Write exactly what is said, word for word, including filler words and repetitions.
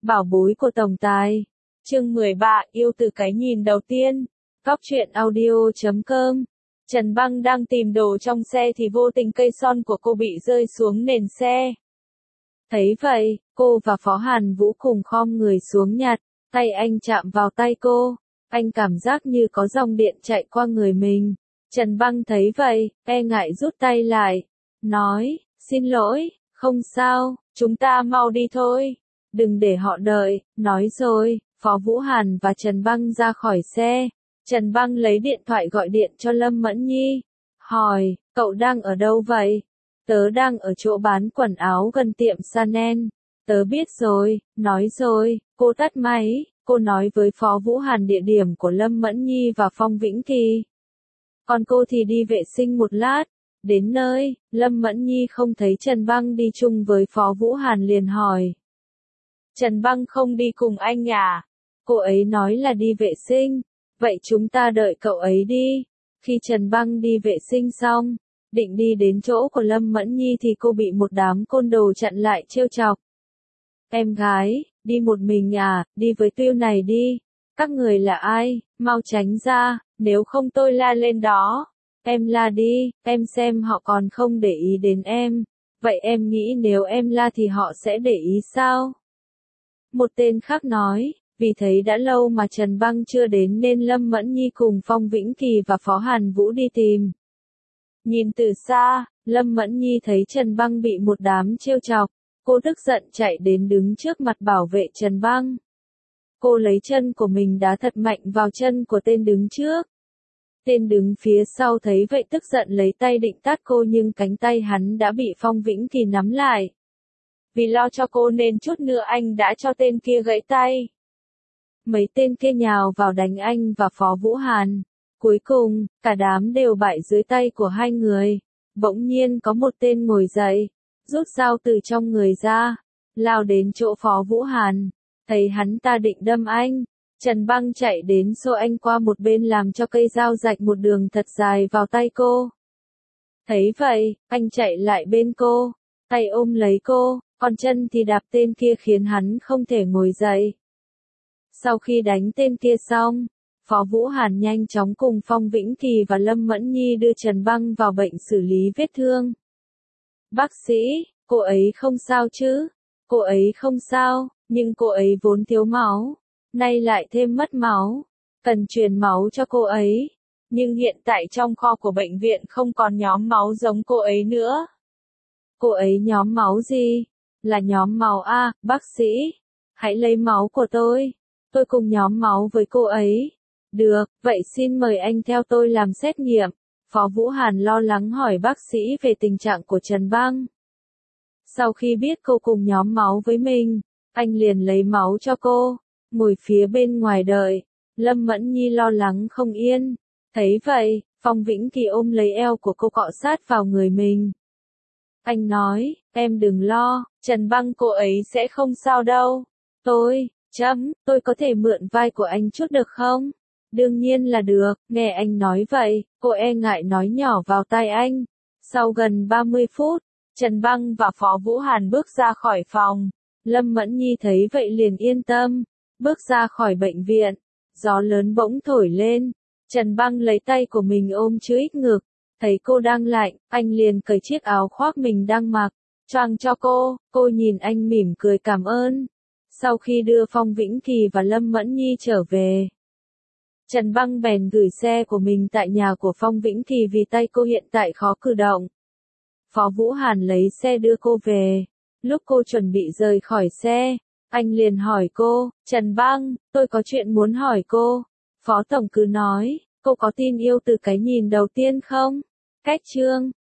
Bảo bối của tổng tài. Chương mười ba, yêu từ cái nhìn đầu tiên. Góc truyện audio chấm com. Trần Băng đang tìm đồ trong xe thì vô tình cây son của cô bị rơi xuống nền xe. Thấy vậy, cô và Phó Hàn Vũ cùng khom người xuống nhặt, tay anh chạm vào tay cô, anh cảm giác như có dòng điện chạy qua người mình. Trần Băng thấy vậy, e ngại rút tay lại, nói, xin lỗi, không sao, chúng ta mau đi thôi, đừng để họ đợi. Nói rồi, Phó Vũ Hàn và Trần Băng ra khỏi xe. Trần Băng lấy điện thoại gọi điện cho Lâm Mẫn Nhi, hỏi, cậu đang ở đâu vậy? Tớ đang ở chỗ bán quần áo gần tiệm Chanel. Tớ biết rồi, nói rồi, cô tắt máy, cô nói với Phó Vũ Hàn địa điểm của Lâm Mẫn Nhi và Phong Vĩnh Kỳ. Còn cô thì đi vệ sinh một lát. Đến nơi, Lâm Mẫn Nhi không thấy Trần Băng đi chung với Phó Vũ Hàn liền hỏi. Trần Băng không đi cùng anh à? Cô ấy nói là đi vệ sinh. Vậy chúng ta đợi cậu ấy đi. Khi Trần Băng đi vệ sinh xong, định đi đến chỗ của Lâm Mẫn Nhi thì cô bị một đám côn đồ chặn lại trêu chọc. Em gái, đi một mình à, đi với Tuyêu này đi. Các người là ai, mau tránh ra, nếu không tôi la lên đó. Em la đi, em xem họ còn không để ý đến em. Vậy em nghĩ nếu em la thì họ sẽ để ý sao? Một tên khác nói, vì thấy đã lâu mà Trần Băng chưa đến nên Lâm Mẫn Nhi cùng Phong Vĩnh Kỳ và Phó Hàn Vũ đi tìm. Nhìn từ xa, Lâm Mẫn Nhi thấy Trần Băng bị một đám trêu chọc, cô tức giận chạy đến đứng trước mặt bảo vệ Trần Băng. Cô lấy chân của mình đá thật mạnh vào chân của tên đứng trước. Tên đứng phía sau thấy vậy tức giận lấy tay định tát cô nhưng cánh tay hắn đã bị Phong Vĩnh Kỳ nắm lại. Vì lo cho cô nên chút nữa anh đã cho tên kia gãy tay. Mấy tên kia nhào vào đánh anh và Phó Vũ Hàn. Cuối cùng, cả đám đều bại dưới tay của hai người. Bỗng nhiên có một tên ngồi dậy, rút dao từ trong người ra, lao đến chỗ Phó Vũ Hàn. Thấy hắn ta định đâm anh, Trần Băng chạy đến xô anh qua một bên làm cho cây dao rạch một đường thật dài vào tay cô. Thấy vậy, anh chạy lại bên cô, tay ôm lấy cô, còn chân thì đạp tên kia khiến hắn không thể ngồi dậy. Sau khi đánh tên kia xong, Phó Vũ Hàn nhanh chóng cùng Phong Vĩnh Kỳ và Lâm Mẫn Nhi đưa Trần Băng vào bệnh xử lý vết thương. Bác sĩ, cô ấy không sao chứ? Cô ấy không sao, nhưng cô ấy vốn thiếu máu, nay lại thêm mất máu, cần truyền máu cho cô ấy. Nhưng hiện tại trong kho của bệnh viện không còn nhóm máu giống cô ấy nữa. Cô ấy nhóm máu gì? Là nhóm máu A, bác sĩ. Hãy lấy máu của tôi. Tôi cùng nhóm máu với cô ấy. Được, vậy xin mời anh theo tôi làm xét nghiệm. Phó Vũ Hàn lo lắng hỏi bác sĩ về tình trạng của Trần Băng. Sau khi biết cô cùng nhóm máu với mình, anh liền lấy máu cho cô, ngồi phía bên ngoài đợi. Lâm Mẫn Nhi lo lắng không yên. Thấy vậy, Phong Vĩnh Kỳ ôm lấy eo của cô cọ sát vào người mình. Anh nói, em đừng lo, Trần Băng cô ấy sẽ không sao đâu. Tôi, chấm, tôi có thể mượn vai của anh chút được không? Đương nhiên là được, nghe anh nói vậy, cô e ngại nói nhỏ vào tai anh. Sau gần ba mươi phút, Trần Băng và Phó Vũ Hàn bước ra khỏi phòng. Lâm Mẫn Nhi thấy vậy liền yên tâm, bước ra khỏi bệnh viện. Gió lớn bỗng thổi lên, Trần Băng lấy tay của mình ôm chữ X ngực, thấy cô đang lạnh, anh liền cởi chiếc áo khoác mình đang mặc, choàng cho cô, cô nhìn anh mỉm cười cảm ơn. Sau khi đưa Phong Vĩnh Kỳ và Lâm Mẫn Nhi trở về, Trần Băng bèn gửi xe của mình tại nhà của Phong Vĩnh Kỳ vì tay cô hiện tại khó cử động. Phó Vũ Hàn lấy xe đưa cô về. Lúc cô chuẩn bị rời khỏi xe, anh liền hỏi cô, Trần Băng, tôi có chuyện muốn hỏi cô. Phó Tổng cứ nói, cô có tin yêu từ cái nhìn đầu tiên không? Cách chương